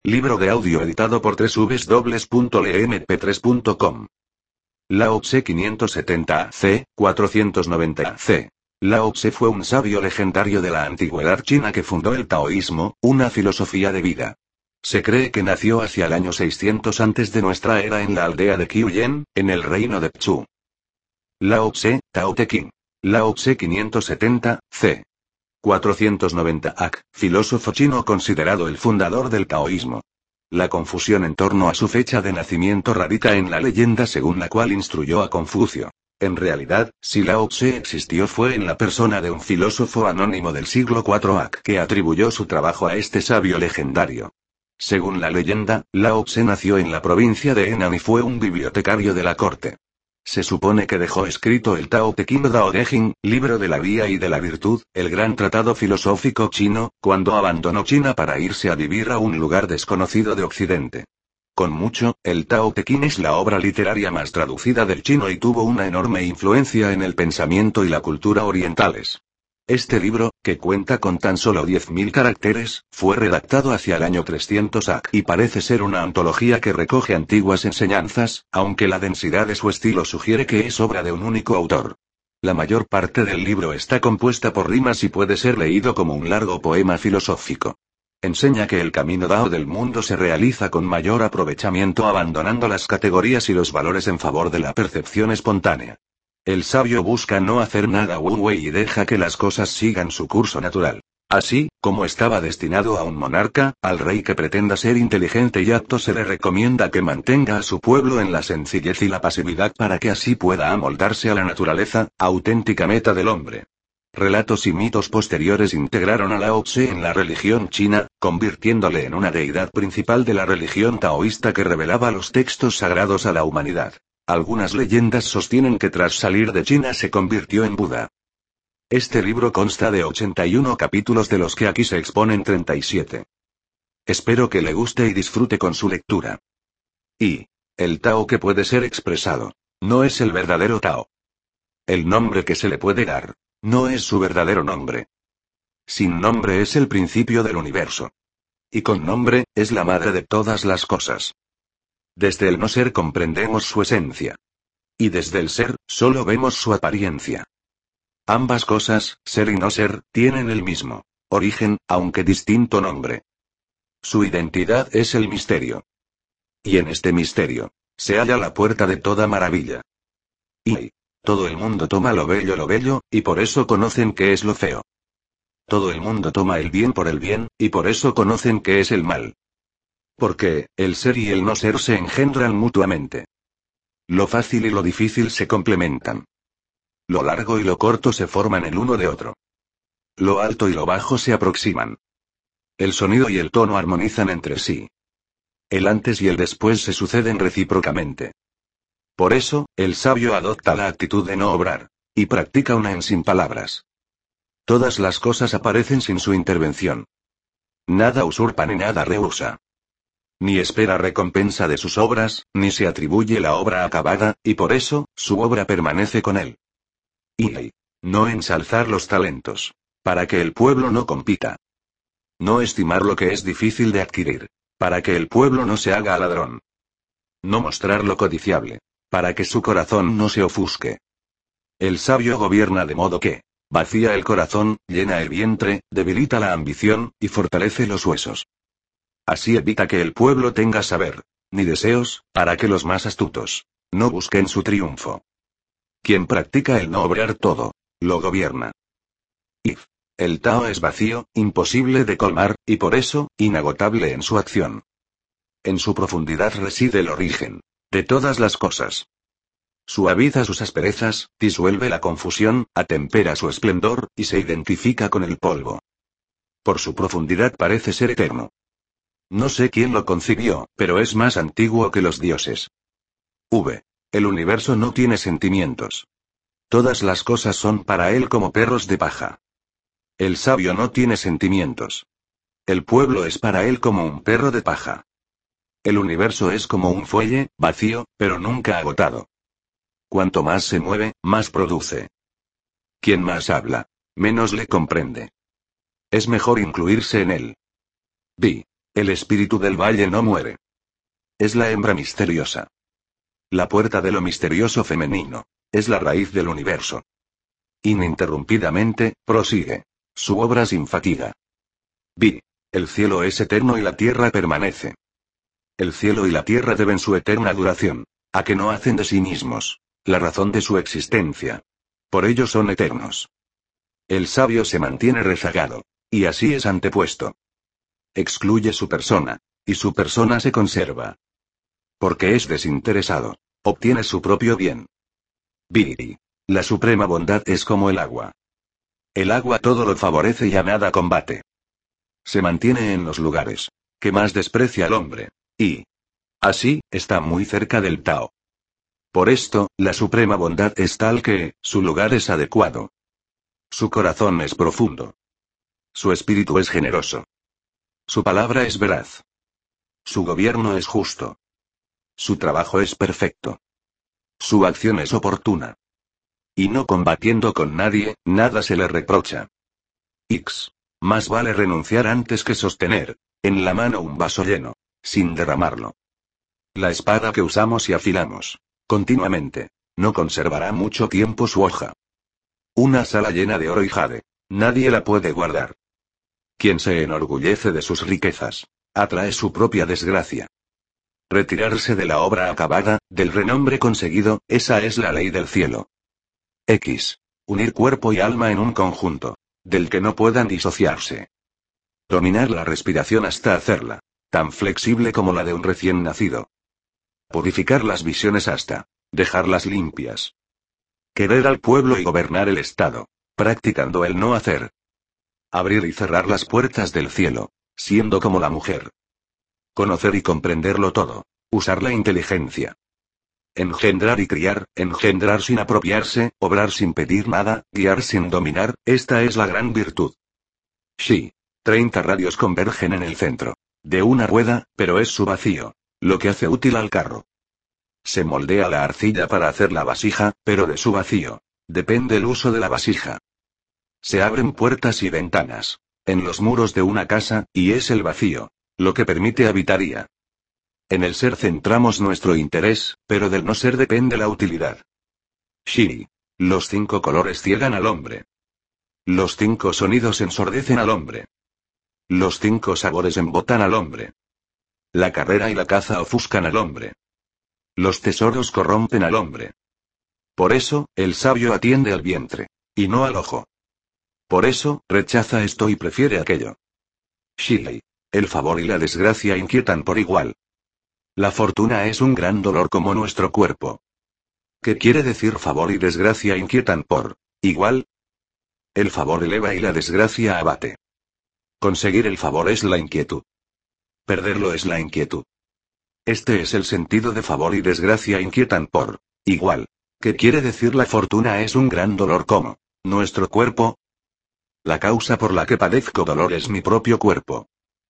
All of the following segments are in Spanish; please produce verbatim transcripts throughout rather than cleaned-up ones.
Libro de audio editado por doble u doble u doble u punto le eme pe tres punto com. Lao Tse quinientos setenta a ce, cuatrocientos noventa a ce. Lao Tse fue un sabio legendario de la antigüedad china que fundó el taoísmo, una filosofía de vida. Se cree que nació hacia el año seiscientos antes de nuestra era en la aldea de Qiuyen, en el reino de Chu. Lao Tse, Tao Te Ching. Lao Tse quinientos setenta, ce. cuatrocientos noventa A C, filósofo chino considerado el fundador del taoísmo. La confusión en torno a su fecha de nacimiento radica en la leyenda según la cual instruyó a Confucio. En realidad, si Lao Tse existió fue en la persona de un filósofo anónimo del siglo cuarto A C que atribuyó su trabajo a este sabio legendario. Según la leyenda, Lao Tse nació en la provincia de Henan y fue un bibliotecario de la corte. Se supone que dejó escrito el Tao Te Ching o Dao De Jing, libro de la vía y de la virtud, el gran tratado filosófico chino, cuando abandonó China para irse a vivir a un lugar desconocido de Occidente. Con mucho, el Tao Te Ching es la obra literaria más traducida del chino y tuvo una enorme influencia en el pensamiento y la cultura orientales. Este libro, que cuenta con tan solo diez mil caracteres, fue redactado hacia el año trescientos A C y parece ser una antología que recoge antiguas enseñanzas, aunque la densidad de su estilo sugiere que es obra de un único autor. La mayor parte del libro está compuesta por rimas y puede ser leído como un largo poema filosófico. Enseña que el camino Dao del mundo se realiza con mayor aprovechamiento abandonando las categorías y los valores en favor de la percepción espontánea. El sabio busca no hacer nada wu-wei y deja que las cosas sigan su curso natural. Así, como estaba destinado a un monarca, al rey que pretenda ser inteligente y apto se le recomienda que mantenga a su pueblo en la sencillez y la pasividad para que así pueda amoldarse a la naturaleza, auténtica meta del hombre. Relatos y mitos posteriores integraron a Lao Tse en la religión china, convirtiéndole en una deidad principal de la religión taoísta que revelaba los textos sagrados a la humanidad. Algunas leyendas sostienen que tras salir de China se convirtió en Buda. Este libro consta de ochenta y uno capítulos de los que aquí se exponen treinta y siete. Espero que le guste y disfrute con su lectura. Y el Tao que puede ser expresado, no es el verdadero Tao. El nombre que se le puede dar, no es su verdadero nombre. Sin nombre es el principio del universo. Y con nombre, es la madre de todas las cosas. Desde el no ser comprendemos su esencia. Y desde el ser, solo vemos su apariencia. Ambas cosas, ser y no ser, tienen el mismo origen, aunque distinto nombre. Su identidad es el misterio. Y en este misterio, se halla la puerta de toda maravilla. Y todo el mundo toma lo bello lo bello, y por eso conocen qué es lo feo. Todo el mundo toma el bien por el bien, y por eso conocen qué es el mal. Porque, el ser y el no ser se engendran mutuamente. Lo fácil y lo difícil se complementan. Lo largo y lo corto se forman el uno de otro. Lo alto y lo bajo se aproximan. El sonido y el tono armonizan entre sí. El antes y el después se suceden recíprocamente. Por eso, el sabio adopta la actitud de no obrar, y practica una en sin palabras. Todas las cosas aparecen sin su intervención. Nada usurpa ni nada rehúsa. Ni espera recompensa de sus obras, ni se atribuye la obra acabada, y por eso, su obra permanece con él. Y no ensalzar los talentos, para que el pueblo no compita. No estimar lo que es difícil de adquirir, para que el pueblo no se haga ladrón. No mostrar lo codiciable, para que su corazón no se ofusque. El sabio gobierna de modo que vacía el corazón, llena el vientre, debilita la ambición, y fortalece los huesos. Así evita que el pueblo tenga saber, ni deseos, para que los más astutos no busquen su triunfo. Quien practica el no obrar todo, lo gobierna. Y el Tao es vacío, imposible de colmar, y por eso, inagotable en su acción. En su profundidad reside el origen de todas las cosas. Suaviza sus asperezas, disuelve la confusión, atempera su esplendor, y se identifica con el polvo. Por su profundidad parece ser eterno. No sé quién lo concibió, pero es más antiguo que los dioses. V. El universo no tiene sentimientos. Todas las cosas son para él como perros de paja. El sabio no tiene sentimientos. El pueblo es para él como un perro de paja. El universo es como un fuelle, vacío, pero nunca agotado. Cuanto más se mueve, más produce. Quien más habla, menos le comprende. Es mejor incluirse en él. Vi. El espíritu del valle no muere. Es la hembra misteriosa. La puerta de lo misterioso femenino. Es la raíz del universo. Ininterrumpidamente, prosigue. Su obra sin fatiga. Vi. El cielo es eterno y la tierra permanece. El cielo y la tierra deben su eterna duración. A que no hacen de sí mismos la razón de su existencia. Por ello son eternos. El sabio se mantiene rezagado. Y así es antepuesto. Excluye su persona. Y su persona se conserva. Porque es desinteresado. Obtiene su propio bien. Vi. La suprema bondad es como el agua. El agua todo lo favorece y a nada combate. Se mantiene en los lugares que más desprecia al hombre. Y así, está muy cerca del Tao. Por esto, la suprema bondad es tal que, su lugar es adecuado. Su corazón es profundo. Su espíritu es generoso. Su palabra es veraz. Su gobierno es justo. Su trabajo es perfecto. Su acción es oportuna. Y no combatiendo con nadie, nada se le reprocha. X. Más vale renunciar antes que sostener en la mano un vaso lleno, sin derramarlo. La espada que usamos y afilamos continuamente no conservará mucho tiempo su hoja. Una sala llena de oro y jade. Nadie la puede guardar. Quien se enorgullece de sus riquezas atrae su propia desgracia. Retirarse de la obra acabada, del renombre conseguido, esa es la ley del cielo. X. Unir cuerpo y alma en un conjunto, del que no puedan disociarse. Dominar la respiración hasta hacerla tan flexible como la de un recién nacido. Purificar las visiones hasta dejarlas limpias. Querer al pueblo y gobernar el Estado, practicando el no hacer. Abrir y cerrar las puertas del cielo, siendo como la mujer. Conocer y comprenderlo todo. Usar la inteligencia. Engendrar y criar, engendrar sin apropiarse, obrar sin pedir nada, guiar sin dominar, esta es la gran virtud. Shi. Treinta radios convergen en el centro de una rueda, pero es su vacío lo que hace útil al carro. Se moldea la arcilla para hacer la vasija, pero de su vacío depende el uso de la vasija. Se abren puertas y ventanas en los muros de una casa, y es el vacío lo que permite habitaría. En el ser centramos nuestro interés, pero del no ser depende la utilidad. Shi. Los cinco colores ciegan al hombre. Los cinco sonidos ensordecen al hombre. Los cinco sabores embotan al hombre. La carrera y la caza ofuscan al hombre. Los tesoros corrompen al hombre. Por eso, el sabio atiende al vientre, y no al ojo. Por eso, rechaza esto y prefiere aquello. Shi. El favor y la desgracia inquietan por igual. La fortuna es un gran dolor como nuestro cuerpo. ¿Qué quiere decir favor y desgracia inquietan por igual? El favor eleva y la desgracia abate. Conseguir el favor es la inquietud. Perderlo es la inquietud. Este es el sentido de favor y desgracia inquietan por igual. ¿Qué quiere decir la fortuna es un gran dolor como nuestro cuerpo? La causa por la que padezco dolor es mi propio cuerpo.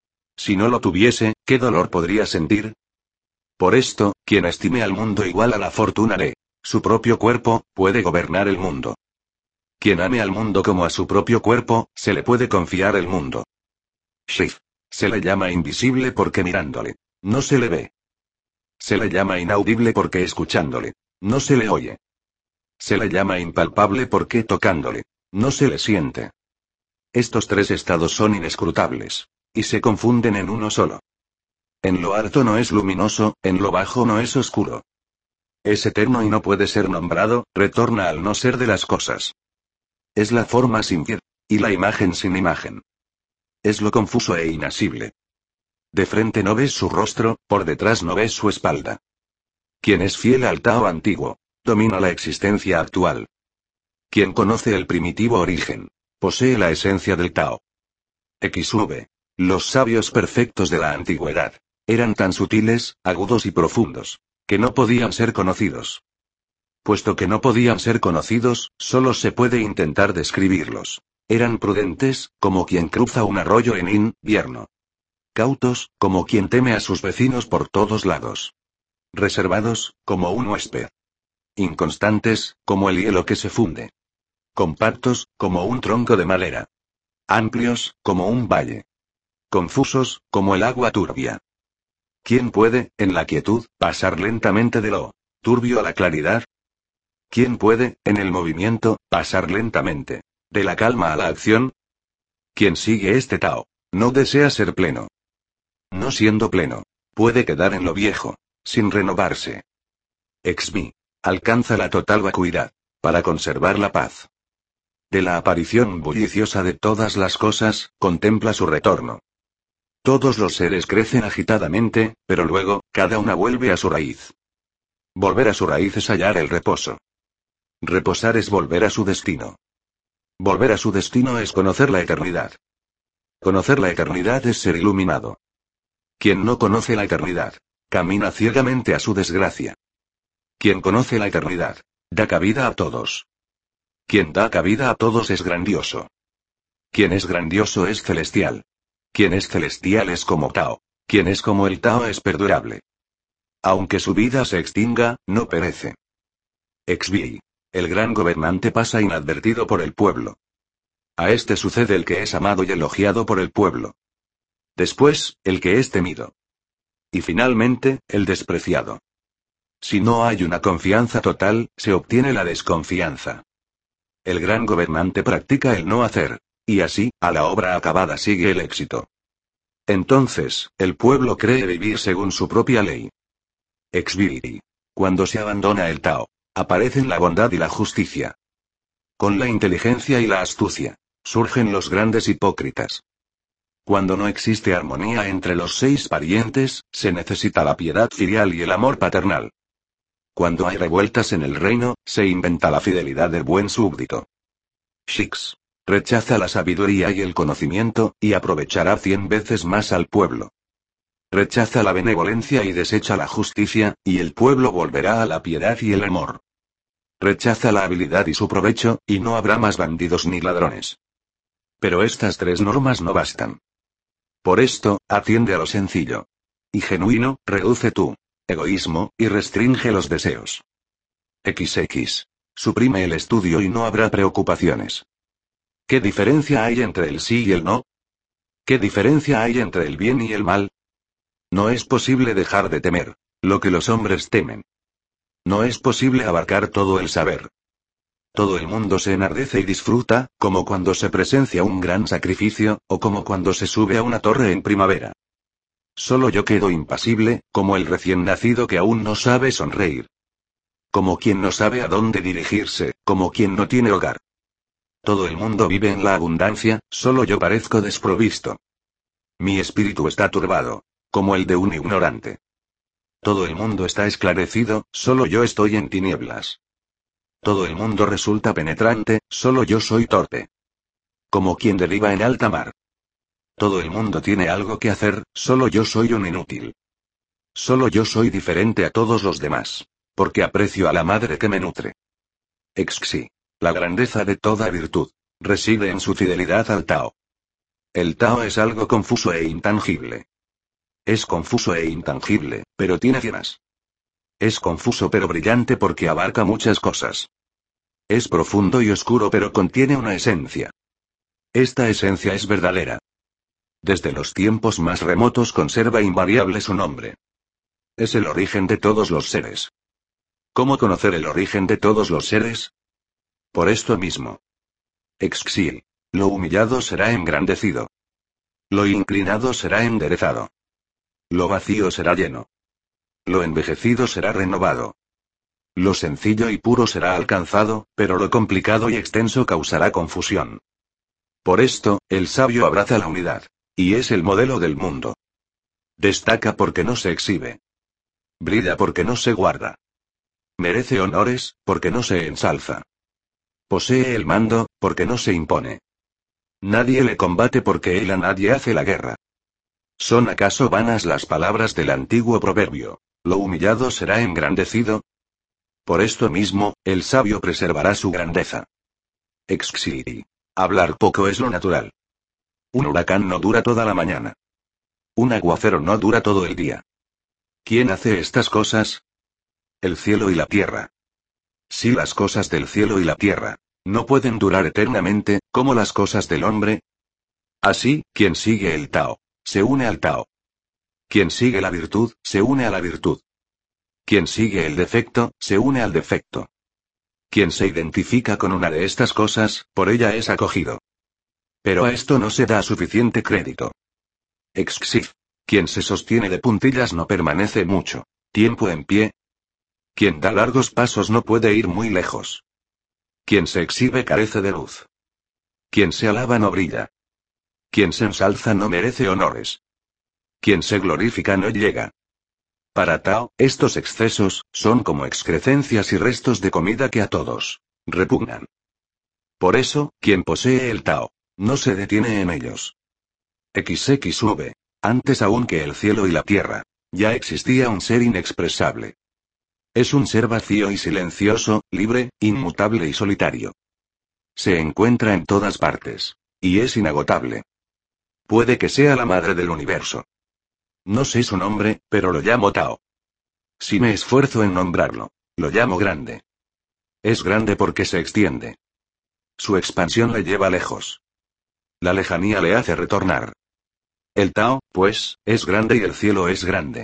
Si no lo tuviese, ¿qué dolor podría sentir? Por esto, quien estime al mundo igual a la fortuna de su propio cuerpo, puede gobernar el mundo. Quien ame al mundo como a su propio cuerpo, se le puede confiar el mundo. Shift. Se le llama invisible porque mirándole no se le ve. Se le llama inaudible porque escuchándole no se le oye. Se le llama impalpable porque tocándole no se le siente. Estos tres estados son inescrutables. Y se confunden en uno solo. En lo alto no es luminoso, en lo bajo no es oscuro. Es eterno y no puede ser nombrado, retorna al no ser de las cosas. Es la forma sin piedad, y la imagen sin imagen. Es lo confuso e inasible. De frente no ves su rostro, por detrás no ves su espalda. Quien es fiel al Tao antiguo, domina la existencia actual. Quien conoce el primitivo origen, posee la esencia del Tao. X V. Los sabios perfectos de la antigüedad eran tan sutiles, agudos y profundos, que no podían ser conocidos. Puesto que no podían ser conocidos, solo se puede intentar describirlos. Eran prudentes, como quien cruza un arroyo en invierno. Cautos, como quien teme a sus vecinos por todos lados. Reservados, como un huésped. Inconstantes, como el hielo que se funde. Compactos, como un tronco de madera. Amplios, como un valle. confusos, como el agua turbia. ¿Quién puede, en la quietud, pasar lentamente de lo turbio a la claridad? ¿Quién puede, en el movimiento, pasar lentamente de la calma a la acción? Quien sigue este Tao, no desea ser pleno. No siendo pleno, puede quedar en lo viejo, sin renovarse. Exmi. Alcanza la total vacuidad, para conservar la paz. De la aparición bulliciosa de todas las cosas, contempla su retorno. Todos los seres crecen agitadamente, pero luego, cada una vuelve a su raíz. Volver a su raíz es hallar el reposo. Reposar es volver a su destino. Volver a su destino es conocer la eternidad. Conocer la eternidad es ser iluminado. Quien no conoce la eternidad, camina ciegamente a su desgracia. Quien conoce la eternidad, da cabida a todos. Quien da cabida a todos es grandioso. Quien es grandioso es celestial. Quien es celestial es como Tao. Quien es como el Tao es perdurable. Aunque su vida se extinga, no perece. Exvi. El gran gobernante pasa inadvertido por el pueblo. A este sucede el que es amado y elogiado por el pueblo. Después, el que es temido. Y finalmente, el despreciado. Si no hay una confianza total, se obtiene la desconfianza. El gran gobernante practica el no hacer. Y así, a la obra acabada sigue el éxito. Entonces, el pueblo cree vivir según su propia ley. Exvi. Cuando se abandona el Tao, aparecen la bondad y la justicia. Con la inteligencia y la astucia, surgen los grandes hipócritas. Cuando no existe armonía entre los seis parientes, se necesita la piedad filial y el amor paternal. Cuando hay revueltas en el reino, se inventa la fidelidad del buen súbdito. Shix. Rechaza la sabiduría y el conocimiento, y aprovechará cien veces más al pueblo. Rechaza la benevolencia y desecha la justicia, y el pueblo volverá a la piedad y el amor. Rechaza la habilidad y su provecho, y no habrá más bandidos ni ladrones. Pero estas tres normas no bastan. Por esto, atiende a lo sencillo y genuino, reduce tu egoísmo, y restringe los deseos. equis equis. Suprime el estudio y no habrá preocupaciones. ¿Qué diferencia hay entre el sí y el no? ¿Qué diferencia hay entre el bien y el mal? No es posible dejar de temer lo que los hombres temen. No es posible abarcar todo el saber. Todo el mundo se enardece y disfruta, como cuando se presencia un gran sacrificio, o como cuando se sube a una torre en primavera. Solo yo quedo impasible, como el recién nacido que aún no sabe sonreír. Como quien no sabe a dónde dirigirse, como quien no tiene hogar. Todo el mundo vive en la abundancia, solo yo parezco desprovisto. Mi espíritu está turbado, como el de un ignorante. Todo el mundo está esclarecido, solo yo estoy en tinieblas. Todo el mundo resulta penetrante, solo yo soy torpe. Como quien deriva en alta mar. Todo el mundo tiene algo que hacer, solo yo soy un inútil. Solo yo soy diferente a todos los demás, porque aprecio a la madre que me nutre. Exxi. La grandeza de toda virtud reside en su fidelidad al Tao. El Tao es algo confuso e intangible. Es confuso e intangible, pero tiene cienas. Es confuso pero brillante porque abarca muchas cosas. Es profundo y oscuro pero contiene una esencia. Esta esencia es verdadera. Desde los tiempos más remotos conserva invariable su nombre. Es el origen de todos los seres. ¿Cómo conocer el origen de todos los seres? Por esto mismo. Exxi. Lo humillado será engrandecido. Lo inclinado será enderezado. Lo vacío será lleno. Lo envejecido será renovado. Lo sencillo y puro será alcanzado, pero lo complicado y extenso causará confusión. Por esto, el sabio abraza la unidad. Y es el modelo del mundo. Destaca porque no se exhibe. Brilla porque no se guarda. Merece honores, porque no se ensalza. Posee el mando, porque no se impone. Nadie le combate porque él a nadie hace la guerra. ¿Son acaso vanas las palabras del antiguo proverbio? ¿Lo humillado será engrandecido? Por esto mismo, el sabio preservará su grandeza. Exxi. Hablar poco es lo natural. Un huracán no dura toda la mañana. Un aguacero no dura todo el día. ¿Quién hace estas cosas? El cielo y la tierra. Si las cosas del cielo y la tierra no pueden durar eternamente, ¿como las cosas del hombre? Así, quien sigue el Tao se une al Tao. Quien sigue la virtud, se une a la virtud. Quien sigue el defecto, se une al defecto. Quien se identifica con una de estas cosas, por ella es acogido. Pero a esto no se da suficiente crédito. Exxif. Quien se sostiene de puntillas no permanece mucho tiempo en pie. Quien da largos pasos no puede ir muy lejos. Quien se exhibe carece de luz. Quien se alaba no brilla. Quien se ensalza no merece honores. Quien se glorifica no llega. Para Tao, estos excesos son como excrecencias y restos de comida que a todos repugnan. Por eso, quien posee el Tao, no se detiene en ellos. equis equis ve. Antes aún que el cielo y la tierra, ya existía un ser inexpresable. Es un ser vacío y silencioso, libre, inmutable y solitario. Se encuentra en todas partes. Y es inagotable. Puede que sea la madre del universo. No sé su nombre, pero lo llamo Tao. Si me esfuerzo en nombrarlo, lo llamo grande. Es grande porque se extiende. Su expansión le lleva lejos. La lejanía le hace retornar. El Tao, pues, es grande y el cielo es grande.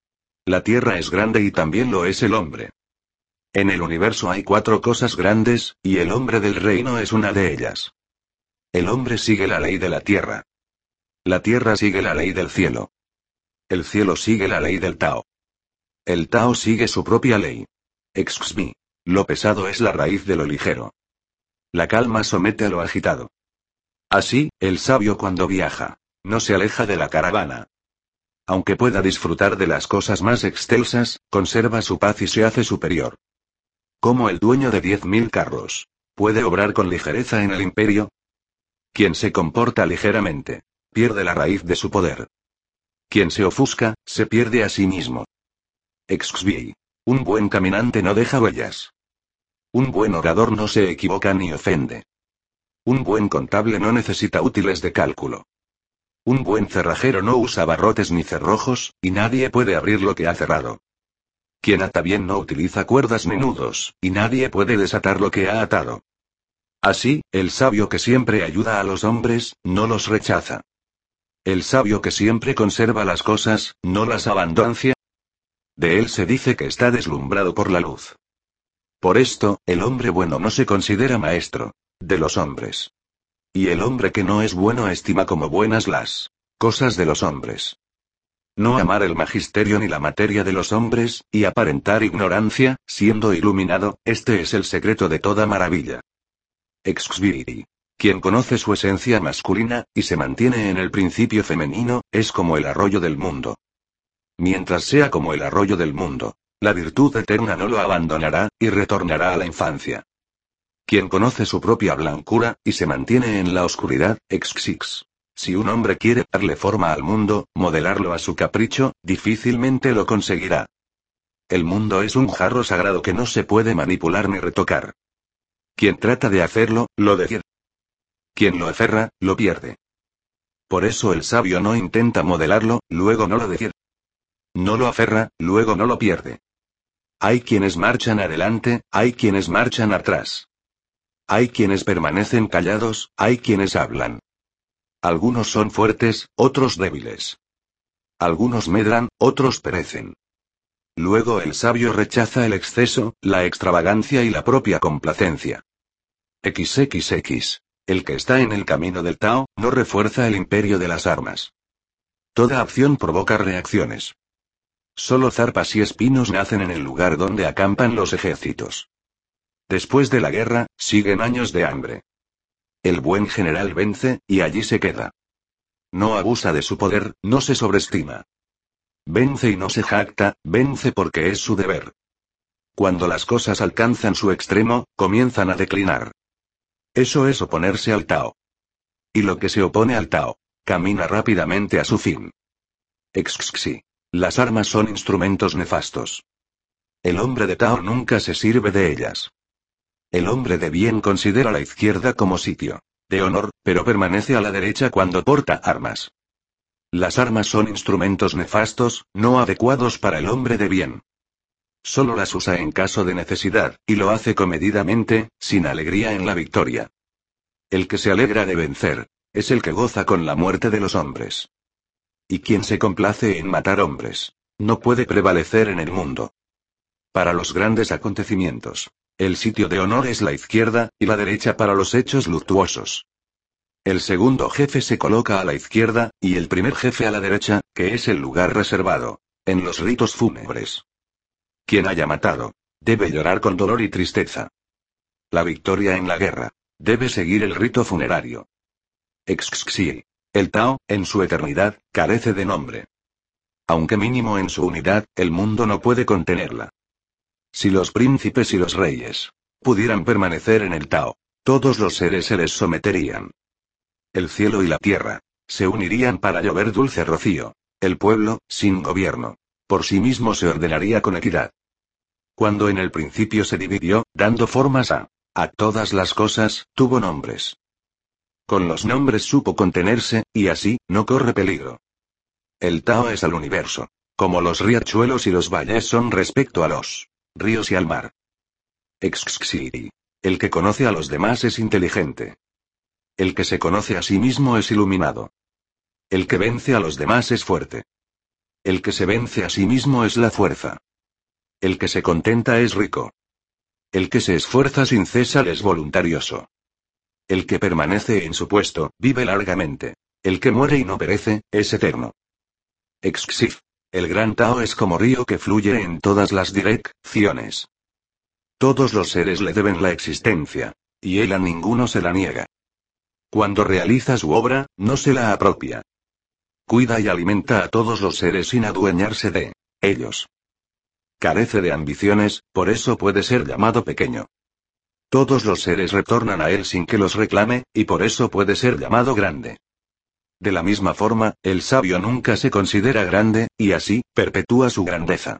La tierra es grande y también lo es el hombre. En el universo hay cuatro cosas grandes, y el hombre del reino es una de ellas. El hombre sigue la ley de la tierra. La tierra sigue la ley del cielo. El cielo sigue la ley del Tao. El Tao sigue su propia ley. Exxmi. Lo pesado es la raíz de lo ligero. La calma somete a lo agitado. Así, el sabio cuando viaja, no se aleja de la caravana. Aunque pueda disfrutar de las cosas más excelsas, conserva su paz y se hace superior. Como el dueño de diez mil carros, ¿puede obrar con ligereza en el imperio? Quien se comporta ligeramente, pierde la raíz de su poder. Quien se ofusca, se pierde a sí mismo. Exxbi. Un buen caminante no deja huellas. Un buen orador no se equivoca ni ofende. Un buen contable no necesita útiles de cálculo. Un buen cerrajero no usa barrotes ni cerrojos, y nadie puede abrir lo que ha cerrado. Quien ata bien no utiliza cuerdas ni nudos, y nadie puede desatar lo que ha atado. Así, el sabio que siempre ayuda a los hombres, no los rechaza. El sabio que siempre conserva las cosas, no las abandona. De él se dice que está deslumbrado por la luz. Por esto, el hombre bueno no se considera maestro de los hombres. Y el hombre que no es bueno estima como buenas las cosas de los hombres. No amar el magisterio ni la materia de los hombres, y aparentar ignorancia, siendo iluminado, este es el secreto de toda maravilla. Exxbi. Quien conoce su esencia masculina, y se mantiene en el principio femenino, es como el arroyo del mundo. Mientras sea como el arroyo del mundo, la virtud eterna no lo abandonará, y retornará a la infancia. Quien conoce su propia blancura, y se mantiene en la oscuridad, exxix. Si un hombre quiere darle forma al mundo, modelarlo a su capricho, difícilmente lo conseguirá. El mundo es un jarro sagrado que no se puede manipular ni retocar. Quien trata de hacerlo, lo decide. Quien lo aferra, lo pierde. Por eso el sabio no intenta modelarlo, luego no lo decide. No lo aferra, luego no lo pierde. Hay quienes marchan adelante, hay quienes marchan atrás. Hay quienes permanecen callados, hay quienes hablan. Algunos son fuertes, otros débiles. Algunos medran, otros perecen. Luego el sabio rechaza el exceso, la extravagancia y la propia complacencia. xxx. El que está en el camino del Tao, no refuerza el imperio de las armas. Toda acción provoca reacciones. Solo zarpas y espinos nacen en el lugar donde acampan los ejércitos. Después de la guerra, siguen años de hambre. El buen general vence, y allí se queda. No abusa de su poder, no se sobreestima. Vence y no se jacta, vence porque es su deber. Cuando las cosas alcanzan su extremo, comienzan a declinar. Eso es oponerse al Tao. Y lo que se opone al Tao, camina rápidamente a su fin. Exxi. Las armas son instrumentos nefastos. El hombre de Tao nunca se sirve de ellas. El hombre de bien considera la izquierda como sitio de honor, pero permanece a la derecha cuando porta armas. Las armas son instrumentos nefastos, no adecuados para el hombre de bien. Solo las usa en caso de necesidad, y lo hace comedidamente, sin alegría en la victoria. El que se alegra de vencer, es el que goza con la muerte de los hombres. Y quien se complace en matar hombres, no puede prevalecer en el mundo. Para los grandes acontecimientos, el sitio de honor es la izquierda, y la derecha para los hechos luctuosos. El segundo jefe se coloca a la izquierda, y el primer jefe a la derecha, que es el lugar reservado, en los ritos fúnebres. Quien haya matado, debe llorar con dolor y tristeza. La victoria en la guerra, debe seguir el rito funerario. Exxxi. El Tao, en su eternidad, carece de nombre. Aunque mínimo en su unidad, el mundo no puede contenerla. Si los príncipes y los reyes pudieran permanecer en el Tao, todos los seres se les someterían. El cielo y la tierra se unirían para llover dulce rocío. El pueblo, sin gobierno, por sí mismo se ordenaría con equidad. Cuando en el principio se dividió, dando formas a, a todas las cosas, tuvo nombres. Con los nombres supo contenerse, y así, no corre peligro. El Tao es al universo, como los riachuelos y los valles son respecto a los ríos y al mar. Exxxi. El que conoce a los demás es inteligente. El que se conoce a sí mismo es iluminado. El que vence a los demás es fuerte. El que se vence a sí mismo es la fuerza. El que se contenta es rico. El que se esfuerza sin cesar es voluntarioso. El que permanece en su puesto, vive largamente. El que muere y no perece, es eterno. Exxi. El gran Tao es como río que fluye en todas las direcciones. Todos los seres le deben la existencia, y él a ninguno se la niega. Cuando realiza su obra, no se la apropia. Cuida y alimenta a todos los seres sin adueñarse de ellos. Carece de ambiciones, por eso puede ser llamado pequeño. Todos los seres retornan a él sin que los reclame, y por eso puede ser llamado grande. De la misma forma, el sabio nunca se considera grande, y así, perpetúa su grandeza.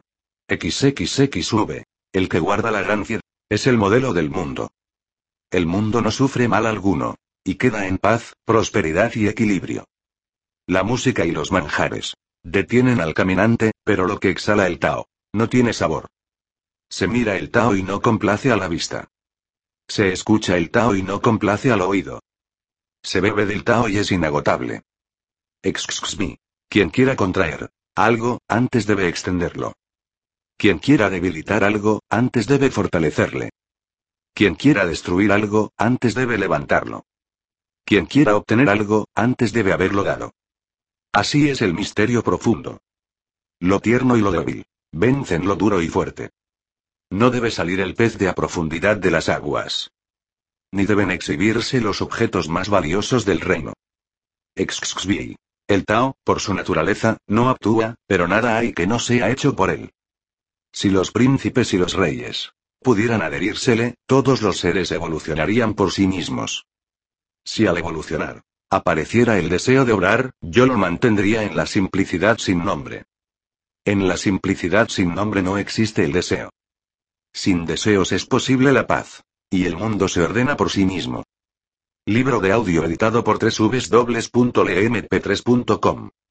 XXXV. El que guarda la gracia, es el modelo del mundo. El mundo no sufre mal alguno, y queda en paz, prosperidad y equilibrio. La música y los manjares detienen al caminante, pero lo que exhala el Tao no tiene sabor. Se mira el Tao y no complace a la vista. Se escucha el Tao y no complace al oído. Se bebe del Tao y es inagotable. Exxxi. Quien quiera contraer algo, antes debe extenderlo. Quien quiera debilitar algo, antes debe fortalecerle. Quien quiera destruir algo, antes debe levantarlo. Quien quiera obtener algo, antes debe haberlo dado. Así es el misterio profundo. Lo tierno y lo débil vencen lo duro y fuerte. No debe salir el pez de a profundidad de las aguas. Ni deben exhibirse los objetos más valiosos del reino. Exxi. El Tao, por su naturaleza, no actúa, pero nada hay que no sea hecho por él. Si los príncipes y los reyes pudieran adherírsele, todos los seres evolucionarían por sí mismos. Si al evolucionar apareciera el deseo de obrar, yo lo mantendría en la simplicidad sin nombre. En la simplicidad sin nombre no existe el deseo. Sin deseos es posible la paz. Y el mundo se ordena por sí mismo. Libro de audio editado por doble u doble u doble u punto le eme pe tres punto com